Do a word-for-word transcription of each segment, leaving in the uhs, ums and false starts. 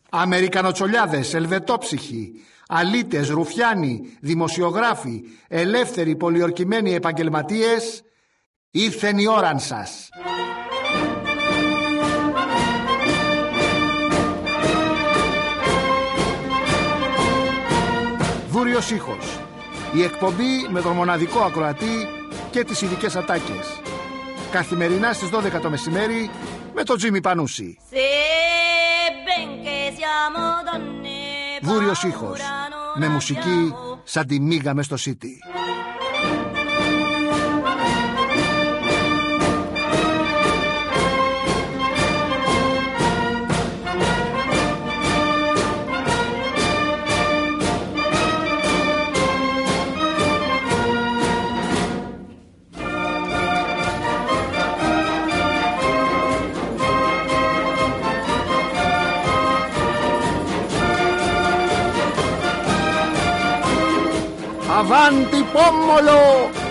Αμερικανοτσολιάδες, ελβετόψυχοι, αλήτες, ρουφιάνοι, δημοσιογράφοι, ελεύθεροι πολιορκημένοι επαγγελματίες, ήρθεν η ώραν σας. Βούριος ήχος. Η εκπομπή με τον μοναδικό ακροατή και τις ειδικές ατάκες. Καθημερινά στις δώδεκα το μεσημέρι με τον Τζίμι Πανούση. Βούριος ήχος. Με μουσική σαν τη μίγα μες στο City. Avanti Pommolo!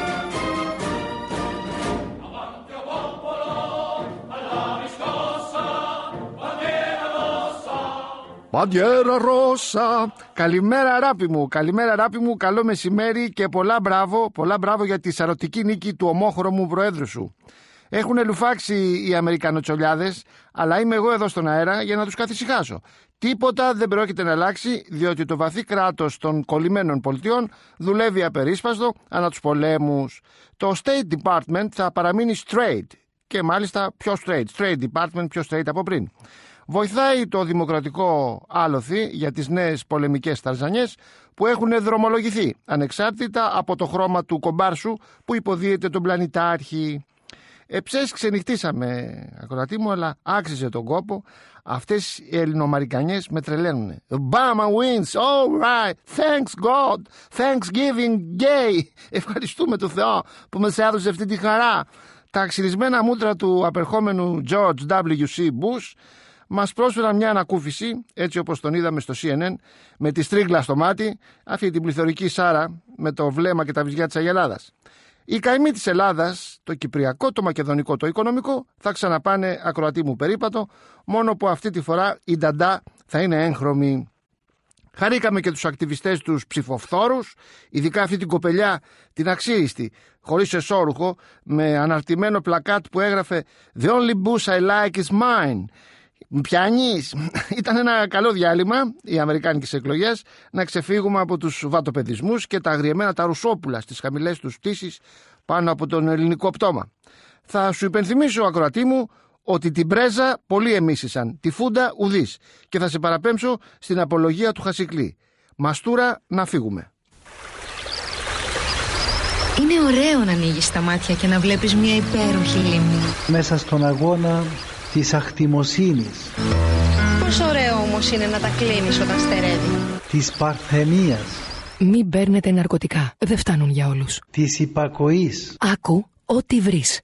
Avanti Pommolo, alla riscossa, bandiera rossa. Bandiera rossa. Καλημέρα αγάπη μου, καλημέρα αγάπη μου, καλό μεσημέρι και πολλά μπράβο, πολλά μπράβο για τη σαρωτική νίκη του ομόχρωμου προέδρου σου. Έχουν λουφάξει οι Αμερικανοτσολιάδες, αλλά είμαι εγώ εδώ στον αέρα για να τους καθησυχάσω. Τίποτα δεν πρόκειται να αλλάξει, διότι το βαθύ κράτος των κολλημένων πολιτιών δουλεύει απερίσπαστο ανά τους πολέμους. Το State Department θα παραμείνει straight και μάλιστα πιο straight, State Department πιο straight από πριν. Βοηθάει το δημοκρατικό άλοθη για τις νέες πολεμικές ταρζανιές που έχουν δρομολογηθεί, ανεξάρτητα από το χρώμα του κομπάρσου που υποδίεται τον πλανητάρχη. Εψές ξενυχτήσαμε, ακροατή μου, αλλά άξιζε τον κόπο. Αυτές οι ελληνομαρικανιές με τρελαίνουνε. Obama wins, all right, thanks God, Thanksgiving gay. Ευχαριστούμε τον Θεό που μας έδωσε αυτή τη χαρά. Τα ξυρισμένα μούτρα του απερχόμενου George ντάμπλιου σι Bush μας πρόσφεραν μια ανακούφιση, έτσι όπως τον είδαμε στο σι εν εν, με τη στρίγλα στο μάτι, αυτή την πληθωρική Σάρα με το βλέμμα και τα βυζιά της Αγελάδας. Οι καημοί της Ελλάδας, το κυπριακό, το μακεδονικό, το οικονομικό, θα ξαναπάνε ακροατή μου περίπατο, μόνο που αυτή τη φορά η νταντά θα είναι έγχρωμη. Χαρήκαμε και τους ακτιβιστές τους ψηφοφθόρους, ειδικά αυτή την κοπελιά, την αξίριστη, χωρίς εσώρουχο, με αναρτημένο πλακάτ που έγραφε «The only booze I like is mine». Πιανείς. Ήταν ένα καλό διάλειμμα οι αμερικάνικες εκλογές να ξεφύγουμε από τους βατοπεδισμούς και τα αγριεμένα τα ρουσόπουλα στις χαμηλές τους πτήσεις πάνω από τον ελληνικό πτώμα. Θα σου υπενθυμίσω, ακροατή μου, ότι την πρέζα πολλοί εμίσησαν, τη φούντα ουδής, και θα σε παραπέμψω στην απολογία του Χασικλή. Μαστούρα να φύγουμε. Είναι ωραίο να ανοίγεις τα μάτια και να βλέπεις μια υπέροχη λίμνη. Μέσα στον αγώνα της αχτιμοσύνης. Πόσο ωραίο όμως είναι να τα κλείνεις όταν στερεύει. Της παρθενίας. Μην παίρνετε ναρκωτικά, δεν φτάνουν για όλους. Της υπακοής. Άκου ό,τι βρεις.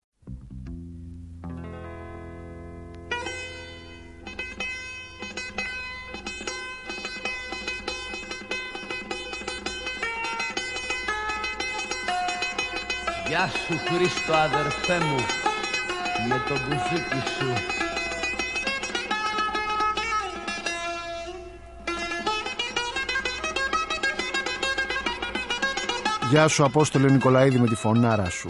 Γεια σου Χρήστο αδερφέ μου, με το μπουζούκι σου. Γεια σου Απόστολε Νικολαίδη με τη φωνάρα σου.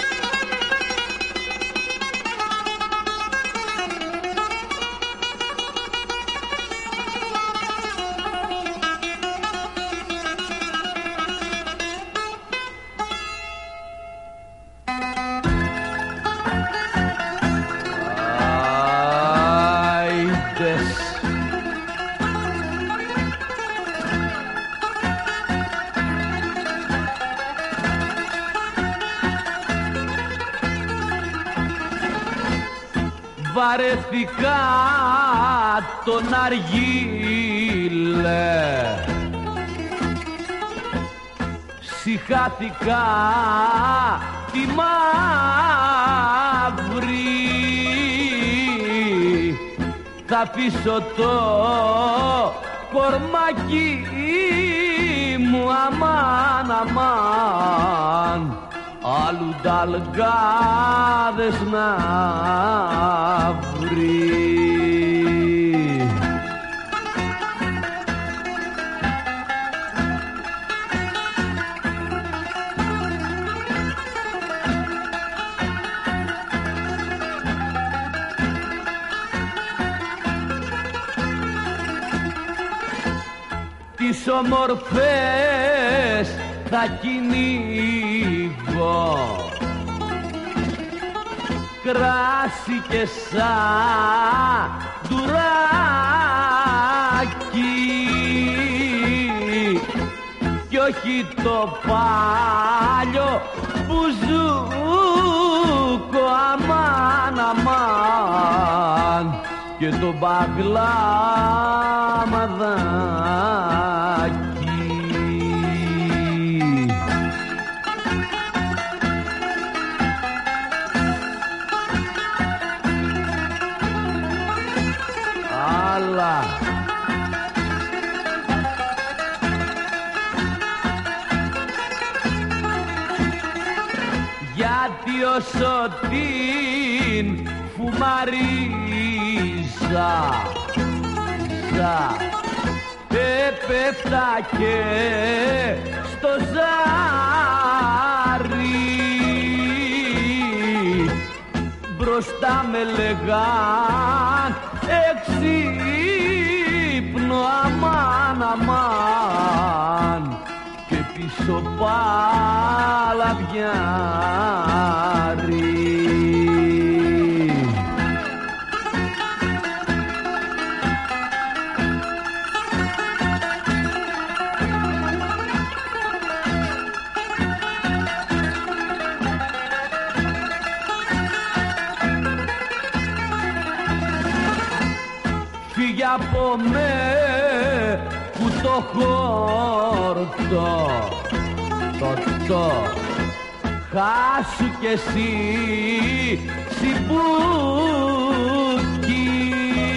Βαρεθήκα τον αργύλε, συχάθηκα τη μαύρη, θα αφήσω το κορμάκι μου αμάν αμάν, άλλου ταλγκάδες να βρει. τις ομορφές θα κυνηγώ, κράσι και σαντουράκι κι όχι το πάλιο μπουζούκο, αμάν αμάν, και το μπαγλάμαδάκι. Αλλά γιατί όσο την φουμαρίζα ζα, έπεφτα και στο ζάρι, μπροστά με λέγαν εξύπνο, αμάν αμάν, και πίσω παλαβιάρι. Φύγε από με που το χόρτο, το το χάσου κι εσύ τσιμπούκι,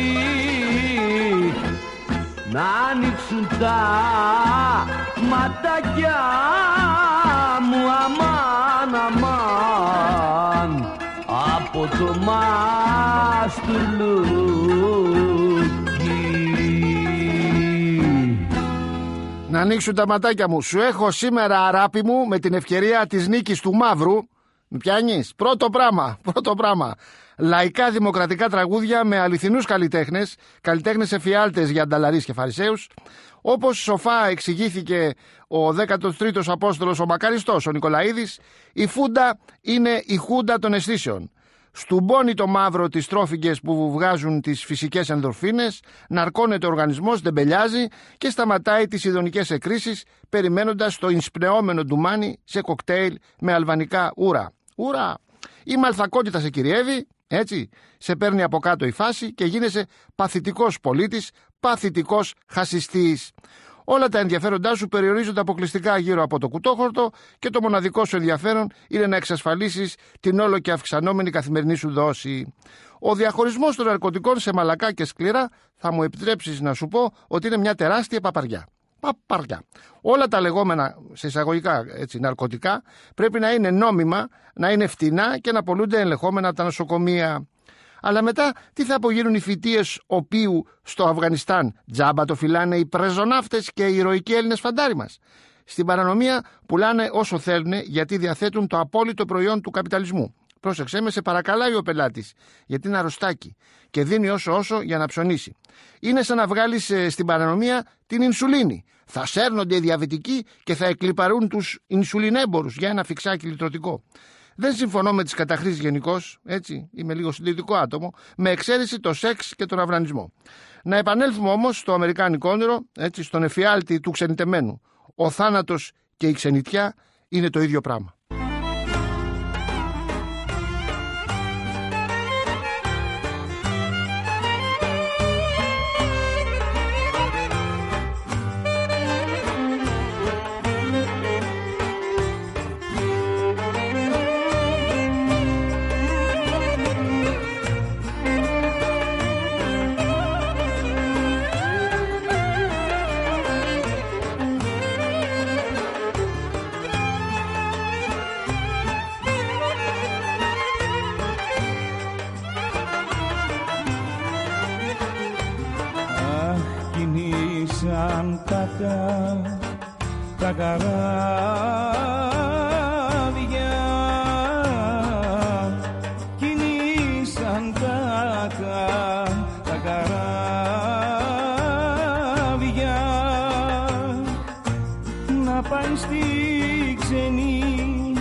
να ανοίξουν τα ματάκια μου, αμάν αμάν, από το μαστουλούκι. Να ανοίξουν τα ματάκια μου. Σου έχω σήμερα, αράπη μου, με την ευκαιρία της νίκης του Μαύρου. Με πιάνεις? Πρώτο πράγμα, πρώτο πράγμα. Λαϊκά δημοκρατικά τραγούδια με αληθινούς καλλιτέχνες, καλλιτέχνες εφιάλτες για ανταλαρείς και φαρισαίους. Όπως σοφά εξηγήθηκε ο δέκατος τρίτος Απόστολος ο Μακαριστός, ο Νικολαίδης, η φούντα είναι η χούντα των αισθήσεων. Στουμπώνει το μαύρο τις τρόφιγγες που βγάζουν τις φυσικές ενδορφίνες, ναρκώνεται ο οργανισμός, ντεμπελιάζει και σταματάει τις ειδονικές εκκρίσεις, περιμένοντας το εισπνεώμενο ντουμάνι σε κοκτέιλ με αλβανικά ούρα. Ούρα! Η μαλθακότητα σε κυριεύει, έτσι, σε παίρνει από κάτω η φάση και γίνεσαι παθητικός πολίτης, παθητικός χασιστής. Όλα τα ενδιαφέροντά σου περιορίζονται αποκλειστικά γύρω από το κουτόχορτο και το μοναδικό σου ενδιαφέρον είναι να εξασφαλίσεις την όλο και αυξανόμενη καθημερινή σου δόση. Ο διαχωρισμός των ναρκωτικών σε μαλακά και σκληρά θα μου επιτρέψεις να σου πω ότι είναι μια τεράστια παπαριά. Παπαριά. Όλα τα λεγόμενα σε εισαγωγικά έτσι, ναρκωτικά πρέπει να είναι νόμιμα, να είναι φτηνά και να πωλούνται ελεγχόμενα από τα νοσοκομεία. Αλλά μετά τι θα απογίνουν οι φοιτίες οποίου στο Αφγανιστάν? Τζάμπα το φυλάνε οι πρεζοναύτες και οι ηρωικοί Έλληνες φαντάροι μας. Στην παρανομία πουλάνε όσο θέλουν γιατί διαθέτουν το απόλυτο προϊόν του καπιταλισμού. Πρόσεξέ με, σε παρακαλάει ο πελάτης, γιατί είναι αρρωστάκι και δίνει όσο όσο για να ψωνίσει. Είναι σαν να βγάλεις ε, στην παρανομία την ινσουλίνη. Θα σέρνονται οι διαβητικοί και θα εκλιπαρούν τους ινσουλινέμπορους για ένα φιξάκι λιτρωτικό. Δεν συμφωνώ με τις καταχρήσεις γενικώς, έτσι, είμαι λίγο συντηρητικό άτομο, με εξαίρεση το σεξ και τον αυνανισμό. Να επανέλθουμε όμως στο αμερικάνικο όνειρο, έτσι, στον εφιάλτη του ξενιτεμένου. Ο θάνατος και η ξενιτιά είναι το ίδιο πράγμα. Κινήσαν τα, τα καράβια, κινήσαν τα, τα καράβια στη ξενιτιά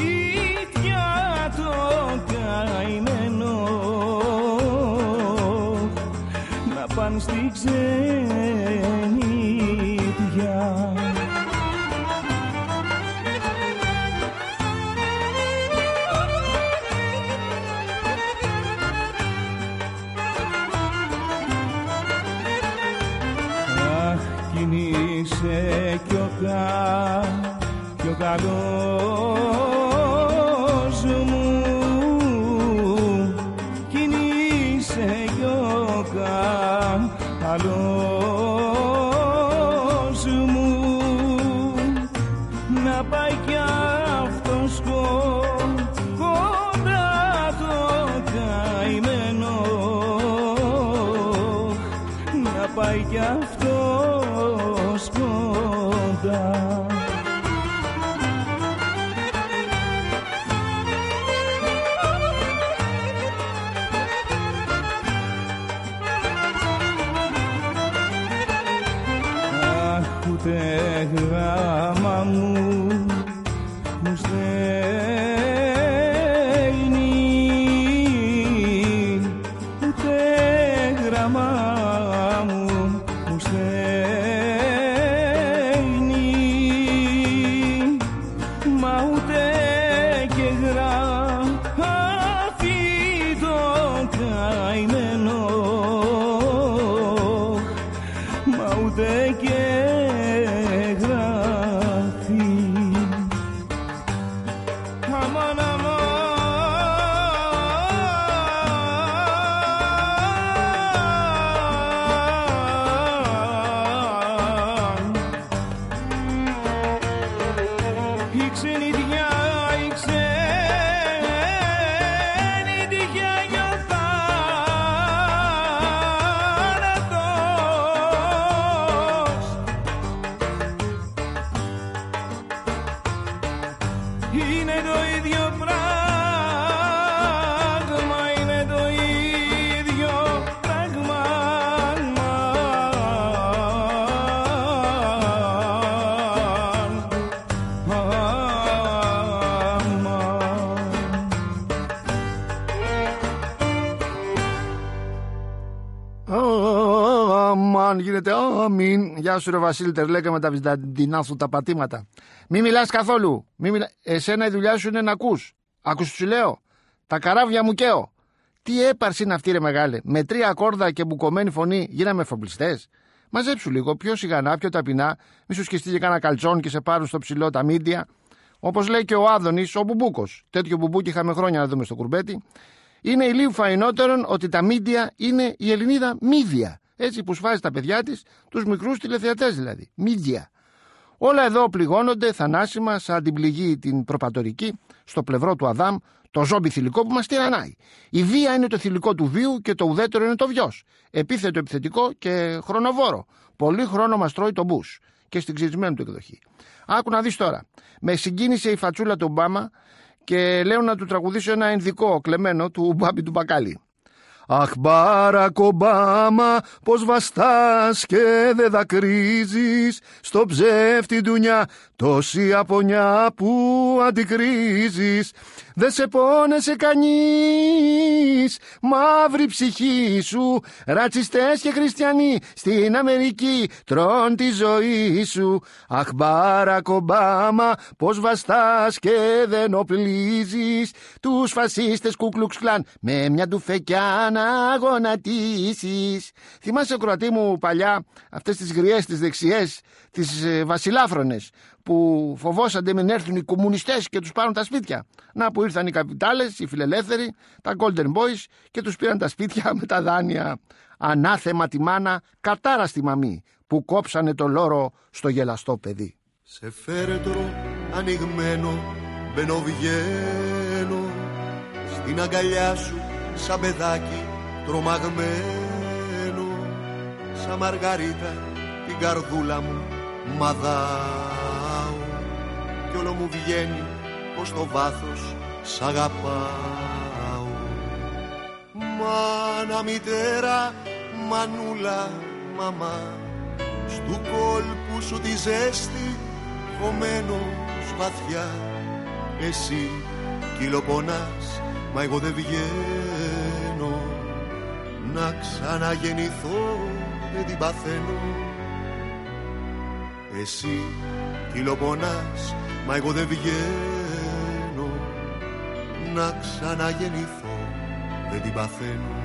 το καημένο, να πάνε στη ξενιτιά. Είσαι κι ο, κα, κι ο καλός μου, κι είσαι κι ο καλός μου, να πάει κι αυτός κοντά το καημένο, να πάει κι αυτός κοντά. Αχ, ούτε γράμμα μου μου στέλνει, ούτε γράμμα μου μου στέλνει, μα ούτε και γράφει το καημένο, μα ούτε και γράφει. Αμάν, αμάν. Η ξενιτιά, η ξενιτιά κι ο θάνατος είναι το ίδιο πράγμα, είναι το ίδιο πράγμα. Αμάν, γίνεται αμήν. Γεια σου ρε Βασίλη, τερλέκα με τα βυζαντινά σου τα πατήματα. Μη μιλάς καθόλου. Μη μιλά... Εσένα η δουλειά σου είναι να ακούς. Ακούς τι σου λέω. Τα καράβια μου καίω. Τι έπαρση είναι αυτή ρε μεγάλε. Με τρία ακόρδα και μπουκωμένη φωνή γίναμε εφοπλιστές. Μαζέψου λίγο, πιο σιγανά, πιο ταπεινά. Μη σου σκιστεί και κάνα καλτσόν και σε πάρουν στο ψηλό τα μίντια. Όπως λέει και ο Άδωνης, ο Μπουμπούκος. Τέτοιο μπουμπούκι είχαμε χρόνια να δούμε στο κουρμπέτι. Είναι ηλίου φαϊνότερον ότι τα μίντια είναι η Ελληνίδα μίδια. Έτσι που σφάζει τα παιδιά της, τους μικρούς τηλεθεατές δηλαδή. Μίδια. Όλα εδώ πληγώνονται θανάσιμα σαν την πληγή την προπατορική στο πλευρό του Αδάμ, το ζόμπι θηλυκό που μας τυραννάει. Η βία είναι το θηλυκό του βίου και το ουδέτερο είναι το βιος. Επίθετο, επιθετικό και χρονοβόρο. Πολύ χρόνο μας τρώει το μπούς και στην ξυρισμένη του εκδοχή. Άκου να δεις τώρα. Με συγκίνησε η φατσούλα του Ομπάμα και λέω να του τραγουδήσω ένα ενδικό κλεμμένο του Μπάμπη του Μπακάλι. Αχ Μπάρακ Ομπάμα, πως βαστάς και δε δακρύζεις στο ψεύτη ντουνιά τόση απονιά που αντικρίζεις. Δε σε πόνεσε κανείς, μαύρη ψυχή σου, ρατσιστές και χριστιανοί στην Αμερική τρών τη ζωή σου. Αχ Μπάρακ Ομπάμα, πως βαστάς και δεν οπλίζεις τους φασίστες Κουκλουξ Κλάν με μια ντουφεκιά να γονατίσεις. Θυμάσαι Κροατή μου παλιά αυτές τις γριές, τις δεξιές, τις ε, βασιλάφρονες που φοβόσανται μην έρθουν οι κομμουνιστές και τους πάρουν τα σπίτια. Να που ήρθαν οι καπιτάλες, οι φιλελεύθεροι, τα Golden Boys και τους πήραν τα σπίτια με τα δάνεια. Ανάθεμα τη μάνα, κατάρα στη μαμή που κόψανε το λόρο στο γελαστό παιδί. Σε φέρετρο ανοιγμένο μπαίνω βγαίνω στην αγκαλιά σου σαν παιδάκι τρομαγμένο, σαν Μαργαρίτα την καρδούλα μου μαδάω κι όλο μου βγαίνει πως το βάθος σ' αγαπάω. Μάνα, μητέρα, μανούλα, μαμά, στου κόλπου σου τη ζέστη χωμένος βαθιά. Εσύ κυλοπονάς, μα εγώ δεν βγαίνω. Να ξαναγεννηθώ δεν την παθαίνω. Εσύ κυλοπονάς, μα εγώ δεν βγαίνω. Να ξαναγεννηθώ δεν την παθαίνω.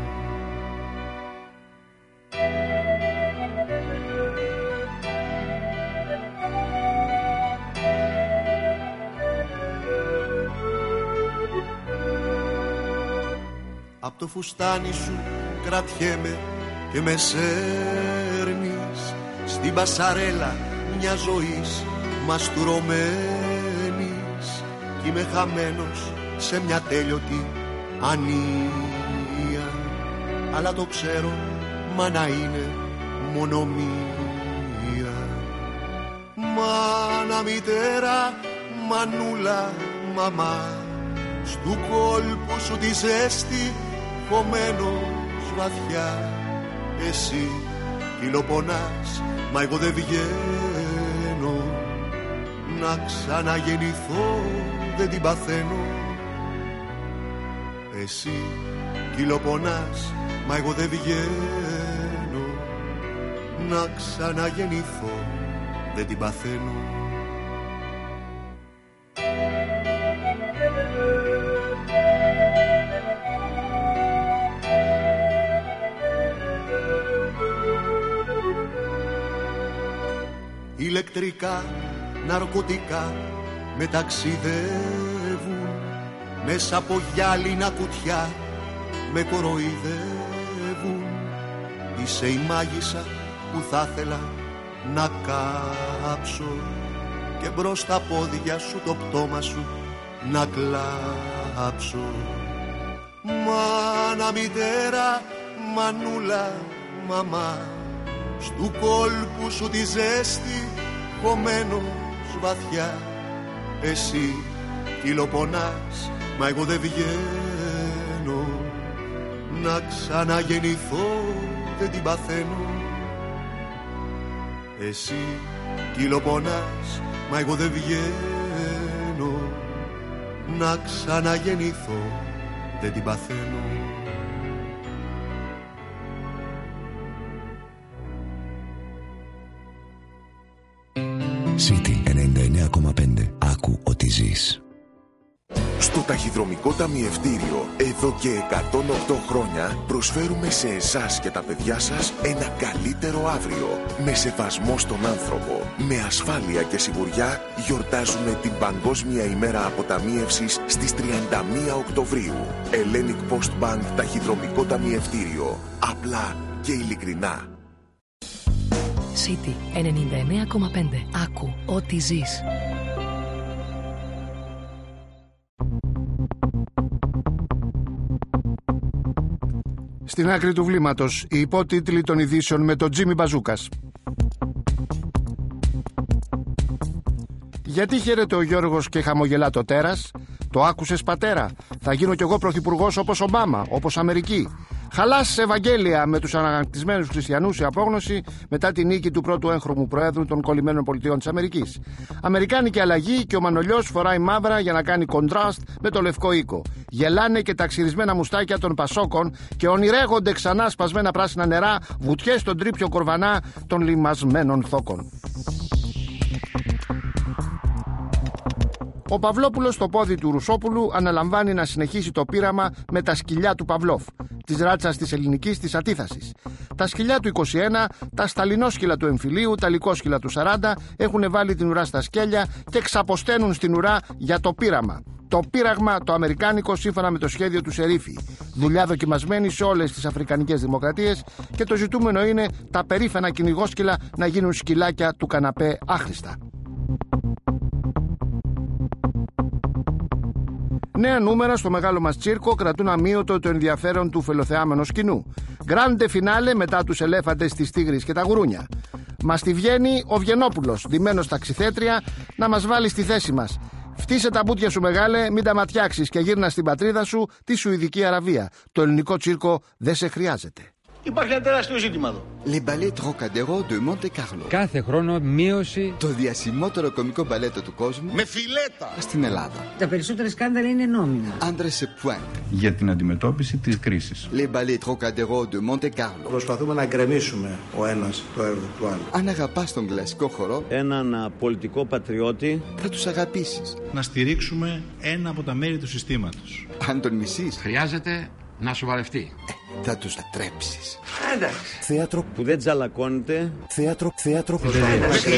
Απ' το φουστάνι σου κρατιέμαι και με σέρνεις στην πασαρέλα μια ζωής μαστουρωμένης. Κι είμαι χαμένος σε μια τέλειωτη ανία. Αλλά το ξέρω, μα να είναι μόνο μία. Μάνα, μητέρα, μανούλα, μαμά, στου κόλπου σου τη ζέστη χωμένος βαθιά. Εσύ κυλοπονάς, μα εγώ δεν βγαίνω. Να ξαναγεννηθώ δεν την παθαίνω. Εσύ κυλοπονάς, μα εγώ δεν βγαίνω. Να ξαναγεννηθώ δεν την παθαίνω. Ηλεκτρικά, ναρκωτικά με ταξιδεύουν. Μέσα από γυάλινα κουτιά με κοροϊδεύουν. Είσαι η μάγισσα που θα ήθελα να κάψω. Και μπρος στα πόδια σου το πτώμα σου να κλάψω. Μάνα, μητέρα, μανούλα, μαμά, στου κόλπου σου τη ζέστη χωμένος βαθιά. Εσύ κυλοπονάς, μα εγώ δεν βγαίνω. Να ξαναγεννηθώ δεν την παθαίνω. Εσύ κυλοπονάς, μα εγώ δεν βγαίνω. Να ξαναγεννηθώ δεν την παθαίνω. City ενενήντα εννέα κόμμα πέντε. Άκου ότι ζεις. Στο Ταχυδρομικό Ταμιευτήριο, εδώ και εκατόν οκτώ χρόνια, προσφέρουμε σε εσάς και τα παιδιά σας ένα καλύτερο αύριο. Με σεβασμό στον άνθρωπο, με ασφάλεια και σιγουριά, γιορτάζουμε την Παγκόσμια ημέρα αποταμίευσης στις τριάντα μία Οκτωβρίου. Hellenic Post Bank Ταχυδρομικό Ταμιευτήριο. Απλά και ειλικρινά. City ενενήντα εννέα κόμμα πέντε. Άκου ότι ζεις. Στην άκρη του βλήματος, οι υπότιτλοι των ειδήσεων με τον Τζίμι Μπαζούκας. Γιατί χαίρεται ο Γιώργος και χαμογελά το τέρας? Το άκουσες, πατέρα? Θα γίνω κι εγώ πρωθυπουργός όπως Ομπάμα, όπως Αμερική. Χαλάς Ευαγγέλια με τους αναγανακτισμένους χριστιανούς σε απόγνωση μετά τη νίκη του πρώτου έγχρωμου προέδρου των κολλημένων πολιτειών της Αμερικής. Αμερικάνικη αλλαγή και ο Μανολιός φοράει μαύρα για να κάνει κοντράστ με το λευκό οίκο. Γελάνε και τα ξυρισμένα μουστάκια των Πασόκων και ονειρεύονται ξανά σπασμένα πράσινα νερά, βουτιές στον τρίπιο κορβανά των λιμασμένων θόκων. Ο Παυλόπουλος στο πόδι του Ρουσόπουλου αναλαμβάνει να συνεχίσει το πείραμα με τα σκυλιά του Παυλόφ, της ράτσας της ελληνικής της αντίθασης. Τα σκυλιά του είκοσι ένα, τα σταλινόσκυλα του εμφυλίου, τα λυκόσκυλα του σαράντα έχουν βάλει την ουρά στα σκέλια και ξαποσταίνουν στην ουρά για το πείραμα. Το πείραγμα το αμερικάνικο σύμφωνα με το σχέδιο του Σερίφη. Δουλειά δοκιμασμένη σε όλες τις αφρικανικές δημοκρατίες και το ζητούμενο είναι τα περήφανα κυνηγόσκυλα να γίνουν σκυλάκια του καναπέ άχρηστα. Νέα νούμερα στο μεγάλο μας τσίρκο κρατούν αμύωτο το ενδιαφέρον του φελοθεάμενος κοινού. Γκράντε φινάλε μετά τους ελέφαντες, της τίγρης και τα γουρούνια. Μας τη βγαίνει ο Βγενόπουλος, ντυμένος ταξιθέτρια, να μας βάλει στη θέση μας. Φτύσε τα μπουτια σου μεγάλε, μην τα ματιάξεις και γύρνα στην πατρίδα σου, τη Σουηδική Αραβία. Το ελληνικό τσίρκο δεν σε χρειάζεται. Υπάρχει ένα τεράστιο ζήτημα εδώ. Les ballets Trocadero de Monte Carlo. Κάθε χρόνο μείωση. Το διασημότερο κωμικό μπαλέτο του κόσμου. Με φιλέτα. Στην Ελλάδα. Τα περισσότερα σκάνδαλα είναι νόμινα. André σε pointe. Για την αντιμετώπιση της κρίσης. Les ballets Trocadero de Monte Carlo. Προσπαθούμε να γκρεμίσουμε ο ένας το έργο του άλλου. Αν αγαπάς τον κλασικό χορό, έναν πολιτικό πατριώτη, θα τους αγαπήσεις. Να στηρίξουμε ένα από τα μέρη του συστήματος. Αν τον μισείς, χρειάζεται να σοβαρευτεί. Ε, θα τους ατρέψεις. Εντάξει. Θέατρο που δεν τζαλακώνεται. Θέατρο, θέατρο που δεν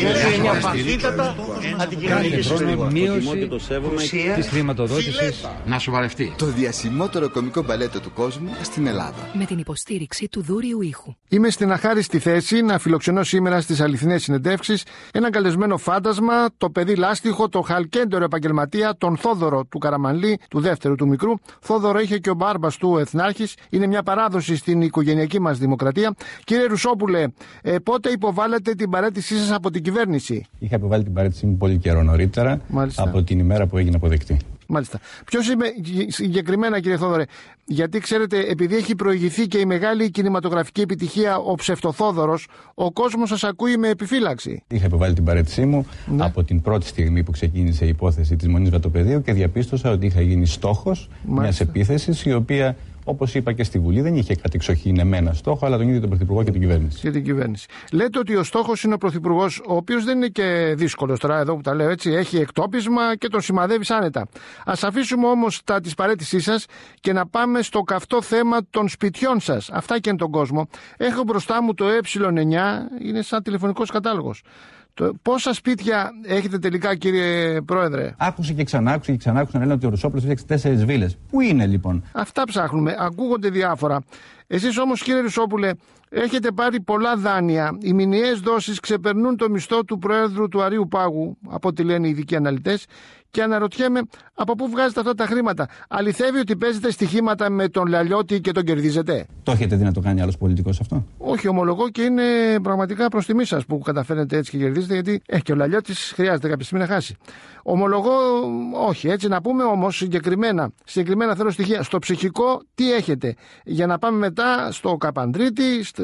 Κάθε χρόνο μείωση της χρηματοδότησης. Να σοβαρευτεί. Το διασημότερο κωμικό μπαλέτο του κόσμου στην Ελλάδα. Με την υποστήριξη του Δούριου Ήχου. Είμαι στην αχάριστη θέση να φιλοξενώ σήμερα στις αληθινές συνεντεύξεις έναν καλεσμένο φάντασμα, το παιδί λάστιχο, το χαλκέντερο επαγγελματία, τον Θόδωρο του Καραμανλή, του δεύτερου του μικρού. Θόδωρο είχε και ο μπάρμπας του Εθνάρχης. Είναι μια παράδοση στην οικογενειακή μας δημοκρατία. Κύριε Ρουσόπουλε, ε, πότε υποβάλλετε την παραίτησή σας από την κυβέρνηση? Είχα υποβάλει την παραίτησή μου πολύ καιρό νωρίτερα. Μάλιστα. Από την ημέρα που έγινε αποδεκτή. Μάλιστα. Ποιος είμαι συγκεκριμένα, κύριε Θόδωρε? Γιατί ξέρετε, επειδή έχει προηγηθεί και η μεγάλη κινηματογραφική επιτυχία ο Ψευτοθόδωρος, ο κόσμος σας ακούει με επιφύλαξη. Είχα υποβάλει την παραίτησή μου, ναι, από την πρώτη στιγμή που ξεκίνησε η υπόθεση της Μονής Βατοπεδίου και διαπίστωσα ότι είχα γίνει στόχος μιας επίθεσης η οποία, όπως είπα και στη Βουλή, δεν είχε κατεξοχήν εμένα στόχο, αλλά τον ίδιο τον Πρωθυπουργό και την κυβέρνηση. Και την κυβέρνηση. Λέτε ότι ο στόχος είναι ο Πρωθυπουργός, ο οποίος δεν είναι και δύσκολος τώρα, εδώ που τα λέω έτσι, έχει εκτόπισμα και τον σημαδεύει άνετα. Ας αφήσουμε όμως τα της παραίτησής σας και να πάμε στο καυτό θέμα των σπιτιών σας. Αυτά και είναι τον κόσμο. Έχω μπροστά μου το ε εννιά, είναι σαν τηλεφωνικός κατάλογος. Το, πόσα σπίτια έχετε τελικά, κύριε Πρόεδρε? Άκουσε και ξανά, άκουσε και ξανά, άκουσε να λένε ότι ο Ρουσόπουλος έφτιαξε τέσσερις βίλες. Πού είναι λοιπόν? Αυτά ψάχνουμε. Ακούγονται διάφορα. Εσείς όμως, κύριε Ρουσόπουλε, έχετε πάρει πολλά δάνεια. Οι μηνιαίες δόσεις ξεπερνούν το μισθό του Προέδρου του Αρείου Πάγου, από ό,τι λένε οι ειδικοί αναλυτές. Και αναρωτιέμαι από πού βγάζετε αυτά τα χρήματα. Αληθεύει ότι παίζετε στοιχήματα με τον Λαλιώτη και τον κερδίζετε? Το έχετε δει να το κάνει άλλος πολιτικός αυτό? Όχι, ομολογώ, και είναι πραγματικά προς τιμή σας που καταφέρετε έτσι και κερδίζετε, γιατί ε, και ο Λαλιώτης χρειάζεται κάποια στιγμή να χάσει. Ομολογώ, όχι, έτσι να πούμε όμως συγκεκριμένα. Συγκεκριμένα θέλω στοιχεία. Στο ψυχικό τι έχετε? Για να πάμε μετά στο Καπανδρίτη, στο,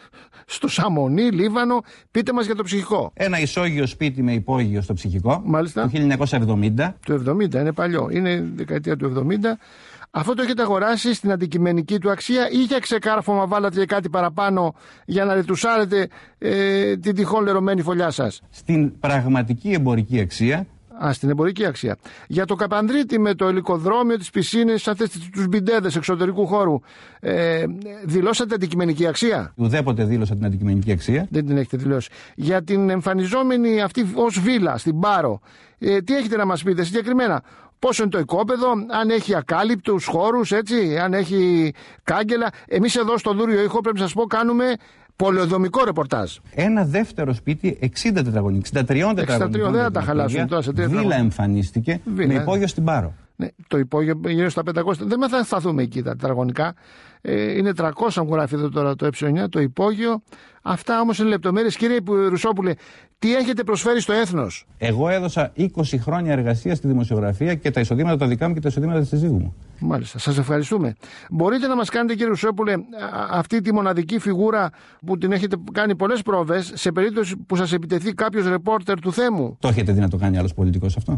στο Σαμονί, Λίβανο. Πείτε μας για το ψυχικό. Ένα ισόγειο σπίτι με υπόγειο στο ψυχικό. Μάλιστα. Το χίλια εννιακόσια εβδομήντα. Το εβδομήντα, είναι παλιό. Είναι δεκαετία του εβδομήντα. Αυτό το έχετε αγοράσει στην αντικειμενική του αξία ή για ξεκάρφωμα βάλατε και κάτι παραπάνω για να ρετουσάρετε ε, την τυχόν λερωμένη φωλιά σας? Στην πραγματική εμπορική αξία. Α, στην εμπορική αξία. Για το Καπανδρίτη με το ελικοδρόμιο, τις πισίνες, αυτές τους μπιντέδες εξωτερικού χώρου, ε, δηλώσατε αντικειμενική αξία? Ουδέποτε δήλωσα την αντικειμενική αξία. Δεν την έχετε δηλώσει. Για την εμφανιζόμενη αυτή ως βίλα στην Πάρο, ε, τι έχετε να μας πείτε συγκεκριμένα? Πόσο είναι το οικόπεδο, αν έχει ακάλυπτους χώρους, έτσι, αν έχει κάγκελα? Εμείς εδώ στο Δούριο Ήχο, πρέπει να σας πω, κάνουμε πολεοδομικό ρεπορτάζ. Ένα δεύτερο σπίτι εξήντα τετραγωνικών, εξήντα τρία τετραγωνικών. Δεν θα τα χαλάσουν τώρα σε τέτοια. Βίλα εμφανίστηκε βίλα, με υπόγειο στην Πάρο. Ναι, το υπόγειο γύρω στα πεντακόσια. Δεν θα σταθούμε εκεί τα τετραγωνικά. Ε, είναι τριακόσια μου γράφει εδώ τώρα το ε εννιά, το υπόγειο. Αυτά όμως είναι λεπτομέρειες. Κύριε Ρουσόπουλε, τι έχετε προσφέρει στο έθνος? Εγώ έδωσα είκοσι χρόνια εργασία στη δημοσιογραφία και τα εισοδήματα τα δικά μου και τα εισοδήματα της σύζυγου μου. Μάλιστα, σας ευχαριστούμε. Μπορείτε να μας κάνετε, κύριε Ρουσόπουλε, αυτή τη μοναδική φιγούρα που την έχετε κάνει πολλές πρόβες, σε περίπτωση που σας επιτεθεί κάποιος ρεπόρτερ του Θέμου? Το έχετε δει να το κάνει άλλος πολιτικός αυτό?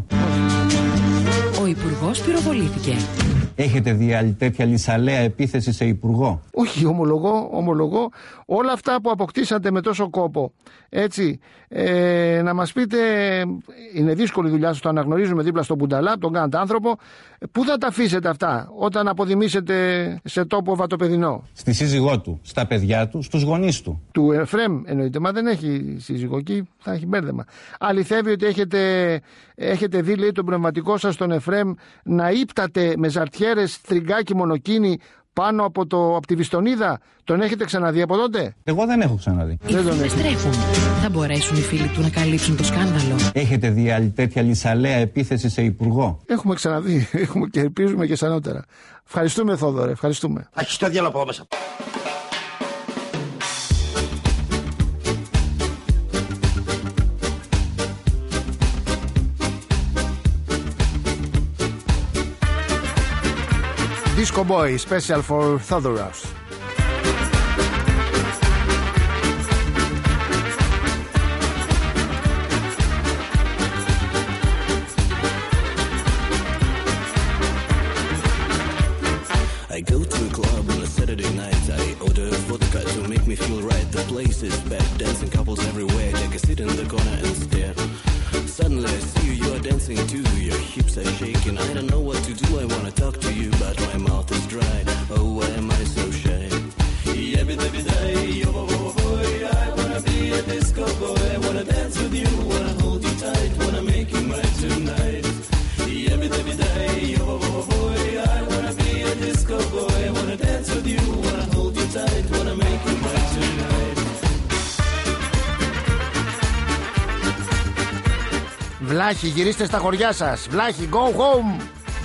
Ο Υπουργός πυροβολήθηκε. Έχετε δει άλλη τέτοια λυσαλέα επίθεση σε υπουργό? Όχι, ομολογώ, ομολογώ. Όλα αυτά που αποκτήσατε με τόσο κόπο, έτσι, ε, να μας πείτε, είναι δύσκολη δουλειά σας, το αναγνωρίζουμε δίπλα στον Μπουνταλά, τον κάνατε άνθρωπο. Πού θα τα αφήσετε αυτά όταν αποδημήσετε σε τόπο βατοπεδινό? Στη σύζυγό του, στα παιδιά του, στους γονείς του. Του Εφρέμ εννοείται, μα δεν έχει σύζυγο εκεί, θα έχει μπέρδεμα. Αληθεύει ότι έχετε, έχετε δει, λέει, τον πνευματικό σας τον Εφρέμ να ύπταται με ζαρτιέρες, τριγκάκι, μονοκίνη πάνω από, το, από τη Βιστονίδα? Τον έχετε ξαναδεί από τότε? Εγώ δεν έχω ξαναδεί. Οι φήμες τρέχουν. Θα μπορέσουν οι φίλοι του να καλύψουν το σκάνδαλο? Έχετε δει άλλη τέτοια λυσαλέα επίθεση σε υπουργό? Έχουμε ξαναδεί. Έχουμε και ελπίζουμε και σανότερα. Ευχαριστούμε, Θόδωρε. Ευχαριστούμε. Άχι το διάλογο από μέσα. Disco Boy, special for Thodoros. couples everywhere. Take a seat in the corner and stare. Suddenly I see you, you are dancing too. Your hips are shaking, I don't know what to do. I wanna talk to you, but my mouth is dry. Oh, why am I so shy? I wanna be a disco boy. I wanna dance with you, wanna hold you tight, wanna make you mine tonight. I wanna be a disco boy. I wanna dance with you, wanna hold you tight, wanna make you mine tonight. Βλάχοι, γυρίστε στα χωριά σας. Βλάχοι, go home.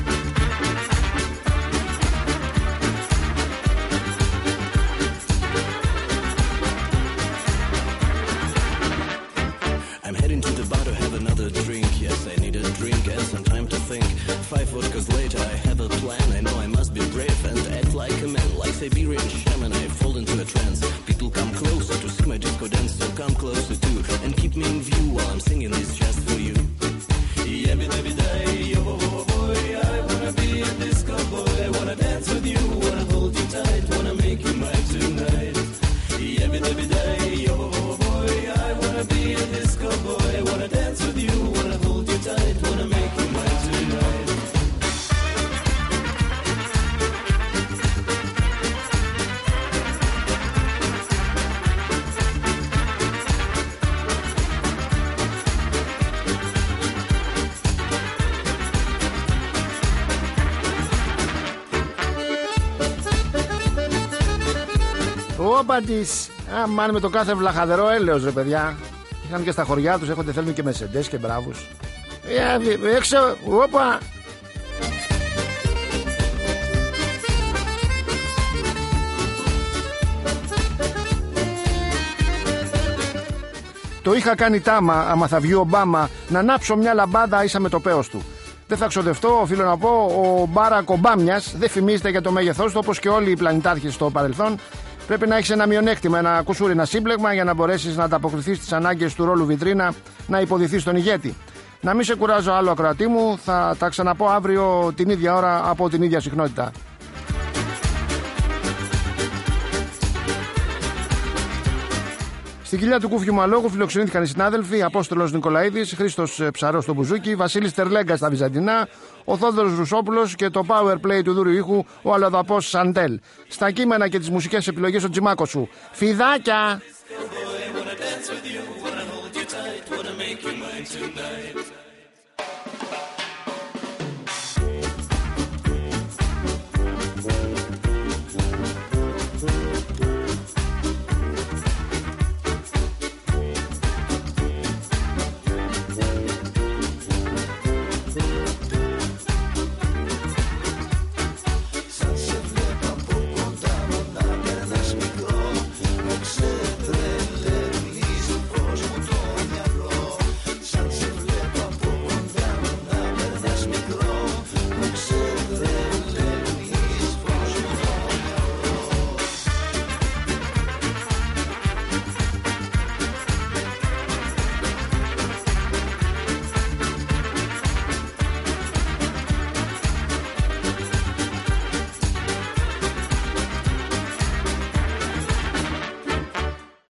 I'm heading to the bar to have another drink. Yes, I need a drink and some time to think. Five vodkas later, I have a plan. I know I must be brave and act like a man. Like Siberian shaman, I fall into a trance. People come closer to see my disco dance, so come closer too and keep me in view while I'm singing this just for you. I wanna be a disco boy. I wanna dance with you, wanna hold you tight, wanna make you mine tonight. I wanna be a disco boy. I wanna dance with you, wanna hold you tight, wanna make you mine tonight. Όπα της. Αμάν με το κάθε βλαχαδερό έλεος ρε παιδιά. Είχαν και στα χωριά τους, έχονται θέλουν και μεσεντές και μπράβους. Ε, έξω, όπα. Το είχα κάνει τάμα, άμα θα βγει ο Ομπάμα, να ανάψω μια λαμπάδα ίσα με το πέος του. Δεν θα ξοδευτώ, οφείλω να πω, ο Μπάρακ Ομπάμιας δεν φημίζεται για το μέγεθός του, όπως και όλοι οι πλανητάρχες στο παρελθόν. Πρέπει να έχεις ένα μειονέκτημα, ένα κουσούρι, ένα σύμπλεγμα για να μπορέσεις να ανταποκριθείς στις ανάγκες του ρόλου βιτρίνα, να υποδηθείς τον ηγέτη. Να μην σε κουράζω άλλο, ακροατή μου, θα τα ξαναπώ αύριο την ίδια ώρα από την ίδια συχνότητα. Στην κοιλιά του Κούφιου Μαλόγου φιλοξενήθηκαν οι συνάδελφοι Απόστολος Νικολαίδης, Χρήστος Ψαρός στο μπουζούκι, Βασίλης Τερλέγκας στα βυζαντινά, ο Θόδωρος Ρουσόπουλος και το power play του δούριου ήχου ο αλλοδαπός Σαντέλ. Στα κείμενα και τις μουσικές επιλογές ο Τζιμάκος σου. Φιδάκια!